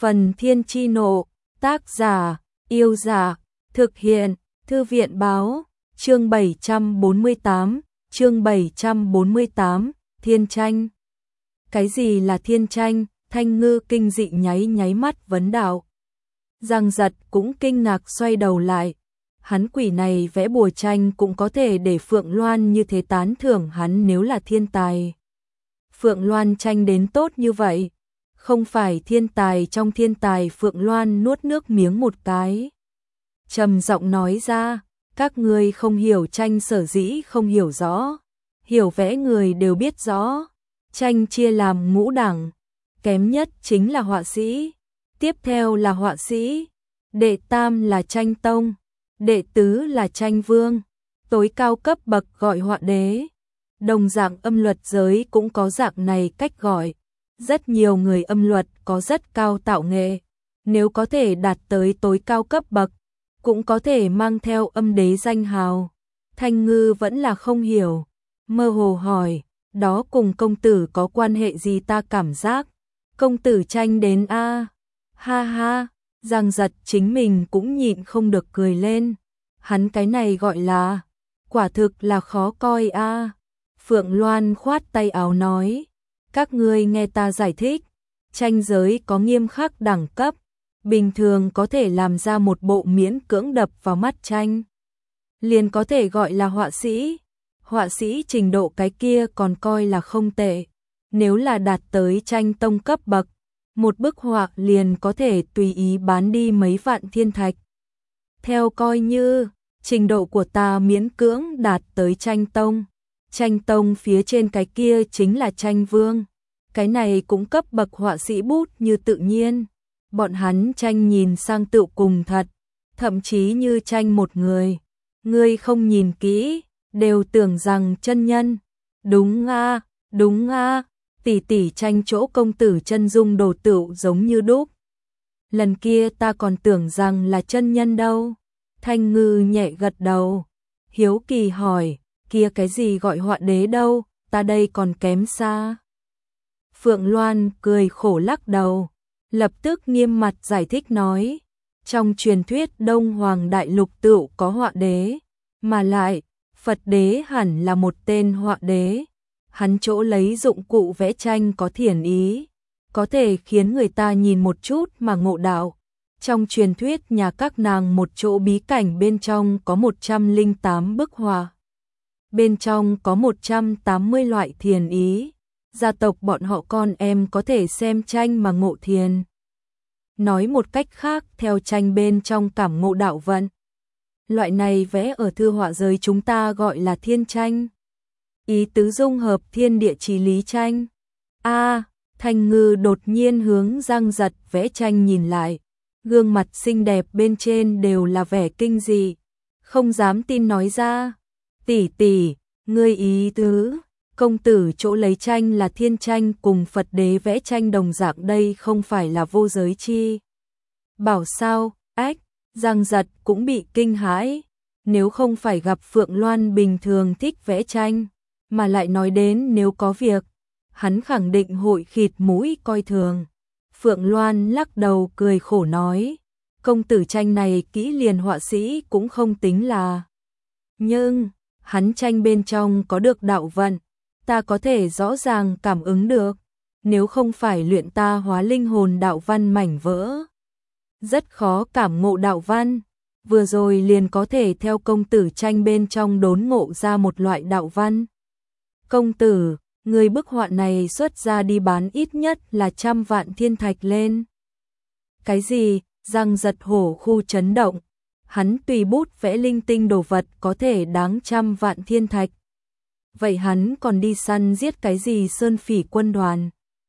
Phần Thiên Chi Nộ, tác giả, Yêu Dạ, thực hiện, Thư viện Báo, chương 748, Thiên Tranh. Cái gì là thiên tranh? Thanh Ngư kinh dị nháy mắt vấn đạo. Giang Giật cũng kinh ngạc xoay đầu lại. Hắn quỷ này vẽ bùa tranh cũng có thể để Phượng Loan như thế tán thưởng hắn nếu là thiên tài. Phượng Loan tranh đến tốt như vậy. Không phải thiên tài trong thiên tài. Phượng Loan nuốt nước miếng một cái, trầm giọng nói ra, các ngươi không hiểu tranh sở dĩ không hiểu rõ. Hiểu vẽ người đều biết rõ. Tranh chia làm ngũ đẳng, kém nhất chính là họa sĩ, tiếp theo là họa sĩ, đệ tam là tranh tông, đệ tứ là tranh vương, tối cao cấp bậc gọi họa đế. Đồng dạng âm luật giới cũng có dạng này cách gọi. Rất nhiều người âm luật có rất cao tạo nghệ, nếu có thể đạt tới tối cao cấp bậc, cũng có thể mang theo âm đế danh hào. Thanh Ngư vẫn là không hiểu, mơ hồ hỏi, đó cùng công tử có quan hệ gì? Ta cảm giác công tử tranh đến a. Ha ha, Giang Giật chính mình cũng nhịn không được cười lên. Hắn cái này gọi là, quả thực là khó coi a. Phượng Loan khoát tay áo nói, các ngươi nghe ta giải thích, tranh giới có nghiêm khắc đẳng cấp, bình thường có thể làm ra một bộ miễn cưỡng đập vào mắt tranh, liền có thể gọi là họa sĩ. Họa sĩ trình độ cái kia còn coi là không tệ. Nếu là đạt tới tranh tông cấp bậc, một bức họa liền có thể tùy ý bán đi mấy vạn thiên thạch. Theo coi như, trình độ của ta miễn cưỡng đạt tới tranh tông. Tranh tông phía trên cái kia chính là tranh vương. Cái này cũng cấp bậc họa sĩ bút như tự nhiên. Bọn hắn tranh nhìn sang tựu cùng thật, thậm chí như tranh một người. Ngươi không nhìn kỹ, đều tưởng rằng chân nhân. Đúng a, tỷ tỷ tranh chỗ công tử chân dung đồ tựu giống như đúc. Lần kia ta còn tưởng rằng là chân nhân đâu. Thanh Ngư nhẹ gật đầu, hiếu kỳ hỏi, kia cái gì gọi họa đế đâu, ta đây còn kém xa. Phượng Loan cười khổ lắc đầu, lập tức nghiêm mặt giải thích nói, trong truyền thuyết Đông Hoàng Đại Lục tựu có họa đế, mà lại Phật đế hẳn là một tên họa đế. Hắn chỗ lấy dụng cụ vẽ tranh có thiền ý, có thể khiến người ta nhìn một chút mà ngộ đạo. Trong truyền thuyết nhà các nàng một chỗ bí cảnh bên trong có 108 bức họa. Bên trong có 180 loại thiền ý. Gia tộc bọn họ con em có thể xem tranh mà ngộ thiền. Nói một cách khác, theo tranh bên trong cảm ngộ đạo vận. Loại này vẽ ở thư họa giới chúng ta gọi là thiên tranh. Ý tứ dung hợp thiên địa chí lý tranh. A, Thanh Ngư đột nhiên hướng Giang Giật vẽ tranh nhìn lại. Gương mặt xinh đẹp bên trên đều là vẻ kinh dị. Không dám tin nói ra. Tỷ tỷ, ngươi ý tứ, công tử chỗ lấy tranh là thiên tranh cùng Phật đế vẽ tranh đồng dạng, đây không phải là vô giới chi bảo sao? Ách, Giang Giật cũng bị kinh hãi. Nếu không phải gặp Phượng Loan bình thường thích vẽ tranh, mà lại nói đến nếu có việc, hắn khẳng định hội khịt mũi coi thường. Phượng Loan lắc đầu cười khổ nói, công tử tranh này kỹ liền họa sĩ cũng không tính là. Nhưng, hắn tranh bên trong có được đạo vận, ta có thể rõ ràng cảm ứng được, nếu không phải luyện ta hóa linh hồn đạo văn mảnh vỡ. Rất khó cảm ngộ đạo văn, vừa rồi liền có thể theo công tử tranh bên trong đốn ngộ ra một loại đạo văn. Công tử, người bức họa này xuất ra đi bán ít nhất là 100 vạn thiên thạch lên. Cái gì? Giang Giật hổ khu chấn động. Hắn tùy bút vẽ linh tinh đồ vật có thể đáng 100 vạn thiên thạch. Vậy hắn còn đi săn giết cái gì sơn phỉ quân đoàn?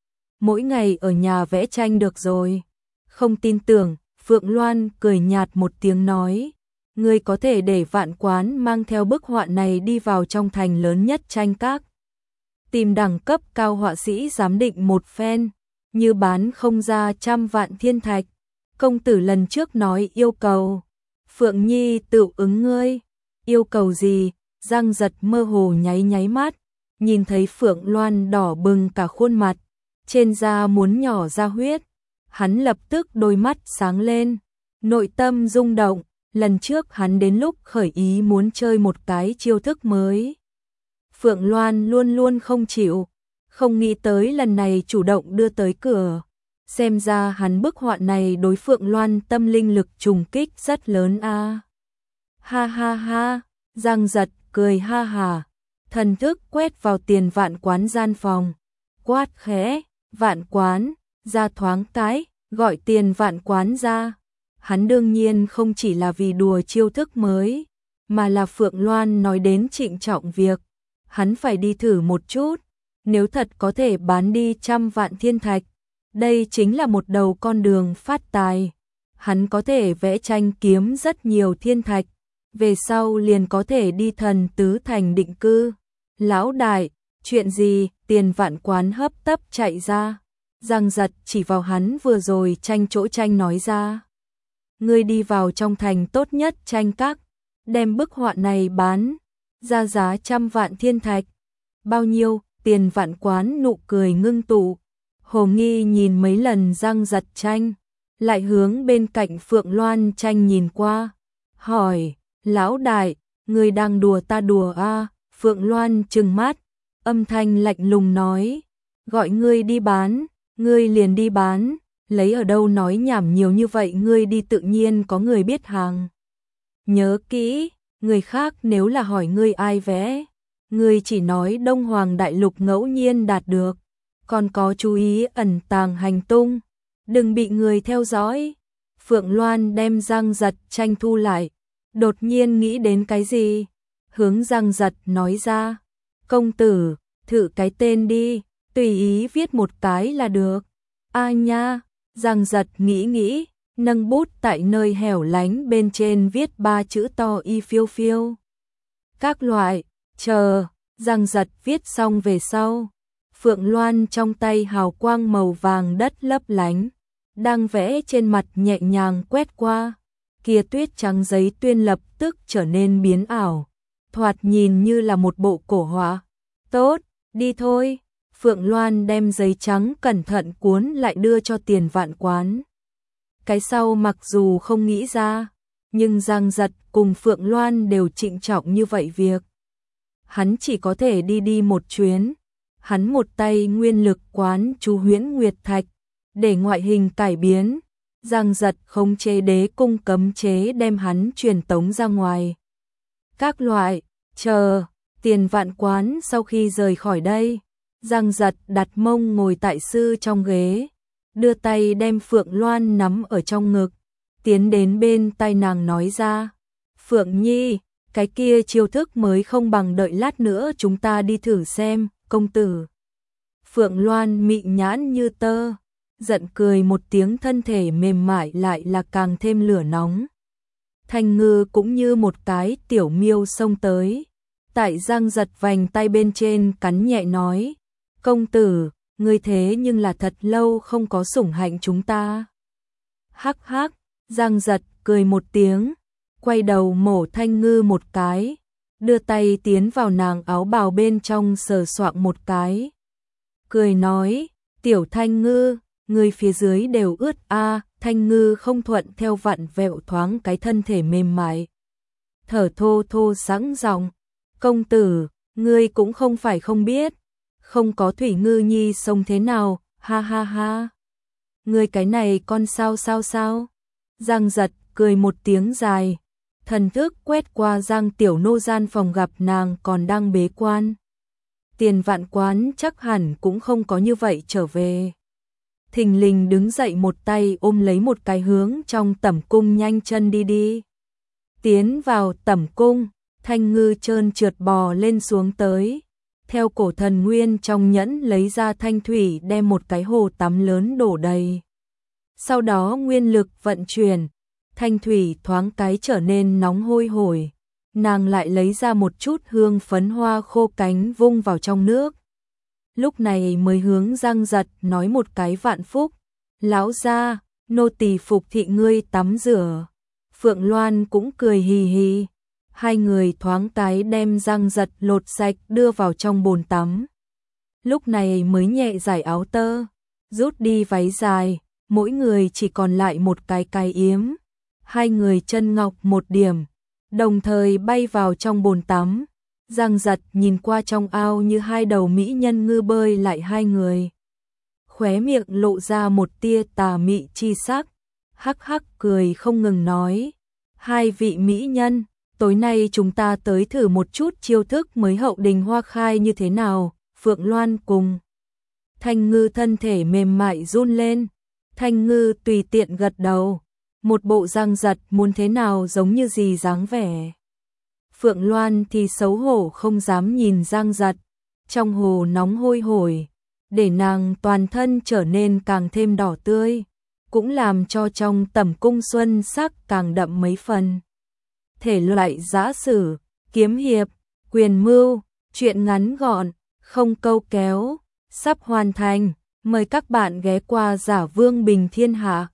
Mỗi ngày ở nhà vẽ tranh được rồi. Không tin tưởng, Phượng Loan cười nhạt một tiếng nói, ngươi có thể để Vạn Quán mang theo bức họa này đi vào trong thành lớn nhất tranh các. Tìm đẳng cấp cao họa sĩ giám định một phen, như bán không ra 100 vạn thiên thạch. Công tử lần trước nói yêu cầu, Phượng Nhi tự ứng ngươi. Yêu cầu gì? Giang Giật mơ hồ nháy mắt, nhìn thấy Phượng Loan đỏ bừng cả khuôn mặt, trên da muốn nhỏ ra huyết. Hắn lập tức đôi mắt sáng lên, nội tâm rung động, lần trước hắn đến lúc khởi ý muốn chơi một cái chiêu thức mới. Phượng Loan luôn luôn không chịu, không nghĩ tới lần này chủ động đưa tới cửa. Xem ra hắn bức họa này đối Phượng Loan tâm linh lực trùng kích rất lớn a. Ha ha ha, Giang Giật cười ha hà, thần thức quét vào Tiền Vạn Quán gian phòng, quát khẽ, Vạn Quán, ra thoáng cái, gọi Tiền Vạn Quán ra. Hắn đương nhiên không chỉ là vì đùa chiêu thức mới, mà là Phượng Loan nói đến trịnh trọng việc. Hắn phải đi thử một chút, nếu thật có thể bán đi 100 vạn thiên thạch, đây chính là một đầu con đường phát tài. Hắn có thể vẽ tranh kiếm rất nhiều thiên thạch, về sau liền có thể đi Thần Tứ Thành định cư. Lão đại, chuyện gì? Tiền Vạn Quán hấp tấp chạy ra. Giang Giật chỉ vào hắn vừa rồi tranh chỗ tranh nói ra. Ngươi đi vào trong thành tốt nhất tranh các, đem bức họa này bán, ra giá 100 vạn thiên thạch. Bao nhiêu? Tiền Vạn Quán nụ cười ngưng tụ. Hồ nghi nhìn mấy lần Giang Giật tranh, lại hướng bên cạnh Phượng Loan tranh nhìn qua, hỏi, lão đại, ngươi đang đùa ta đùa à? Phượng Loan trừng mắt, âm thanh lạnh lùng nói, gọi ngươi đi bán, ngươi liền đi bán, lấy ở đâu nói nhảm nhiều như vậy, ngươi đi tự nhiên có người biết hàng. Nhớ kỹ, người khác nếu là hỏi ngươi ai vẽ, ngươi chỉ nói Đông Hoàng Đại Lục ngẫu nhiên đạt được, còn có chú ý ẩn tàng hành tung, đừng bị người theo dõi. Phượng Loan đem Giang Giật tranh thu lại, đột nhiên nghĩ đến cái gì, hướng Giang Giật nói ra, công tử, thử cái tên đi, tùy ý viết một cái là được. A nha, Giang Giật nghĩ, nâng bút tại nơi hẻo lánh bên trên viết 3 chữ to y phiêu phiêu. Các loại, chờ, Giang Giật viết xong về sau. Phượng Loan trong tay hào quang màu vàng đất lấp lánh, đang vẽ trên mặt nhẹ nhàng quét qua, kia tuyết trắng giấy tuyên lập tức trở nên biến ảo, thoạt nhìn như là một bộ cổ họa. Tốt, đi thôi. Phượng Loan đem giấy trắng cẩn thận cuốn lại đưa cho Tiền Vạn Quán. Cái sau mặc dù không nghĩ ra, nhưng Giang Giật cùng Phượng Loan đều trịnh trọng như vậy việc. Hắn chỉ có thể đi một chuyến. Hắn một tay nguyên lực quán chú Huyễn Nguyệt Thạch, để ngoại hình cải biến. Giang Giật khống chế đế cung cấm chế đem hắn truyền tống ra ngoài. Các loại, chờ, Tiền Vạn Quán sau khi rời khỏi đây, Giang Giật đặt mông ngồi tại sư trong ghế, đưa tay đem Phượng Loan nắm ở trong ngực, tiến đến bên tai nàng nói ra, Phượng Nhi, cái kia chiêu thức mới không bằng đợi lát nữa chúng ta đi thử xem, công tử. Phượng Loan mị nhãn như tơ, giận cười một tiếng, thân thể mềm mại lại là càng thêm lửa nóng. Thanh Ngư cũng như một cái tiểu miêu xông tới, tại Giang Giật vành tay bên trên cắn nhẹ nói, công tử, ngươi thế nhưng là thật lâu không có sủng hạnh chúng ta. Hắc hắc, Giang Giật cười một tiếng, quay đầu mổ Thanh Ngư một cái, đưa tay tiến vào nàng áo bào bên trong sờ soạng một cái. Cười nói, tiểu Thanh Ngư, người phía dưới đều ướt a. Thanh Ngư không thuận theo vặn vẹo thoáng cái thân thể mềm mại. Thở thô thô sẵn giọng, công tử, ngươi cũng không phải không biết, không có Thủy Ngư Nhi sống thế nào, ha ha ha. Ngươi cái này con sao. Giang Giật cười một tiếng dài, thần thức quét qua Giang Tiểu Nô gian phòng gặp nàng còn đang bế quan. Tiền Vạn Quán chắc hẳn cũng không có như vậy trở về. Thình lình đứng dậy một tay ôm lấy một cái hướng trong tẩm cung nhanh chân đi. Tiến vào tẩm cung, Thanh Ngư trơn trượt bò lên xuống tới. Theo cổ thần nguyên trong nhẫn lấy ra thanh thủy đem một cái hồ tắm lớn đổ đầy. Sau đó nguyên lực vận chuyển, thanh thủy thoáng cái trở nên nóng hôi hổi. Nàng lại lấy ra một chút hương phấn hoa khô cánh vung vào trong nước. Lúc này mới hướng Giang Giật nói một cái vạn phúc. Lão gia, nô tỳ phục thị ngươi tắm rửa. Phượng Loan cũng cười hì hì. Hai người thoáng cái đem Giang Giật lột sạch đưa vào trong bồn tắm. Lúc này mới nhẹ giải áo tơ, rút đi váy dài, mỗi người chỉ còn lại một cái yếm. Hai người chân ngọc một điểm, đồng thời bay vào trong bồn tắm. Giang Giật nhìn qua trong ao như hai đầu mỹ nhân ngư bơi lại hai người. Khóe miệng lộ ra một tia tà mị chi sắc, hắc hắc cười không ngừng nói: hai vị mỹ nhân, tối nay chúng ta tới thử một chút chiêu thức mới hậu đình hoa khai như thế nào. Phượng Loan cùng Thanh Ngư thân thể mềm mại run lên, Thanh Ngư tùy tiện gật đầu, một bộ Giang Giật muốn thế nào giống như gì dáng vẻ. Phượng Loan thì xấu hổ không dám nhìn Giang Giật, trong hồ nóng hôi hổi, để nàng toàn thân trở nên càng thêm đỏ tươi, cũng làm cho trong tẩm cung xuân sắc càng đậm mấy phần. Thể loại giã sử, kiếm hiệp, quyền mưu, truyện ngắn gọn, không câu kéo, sắp hoàn thành. Mời các bạn ghé qua Giả Vương Bình Thiên Hạ.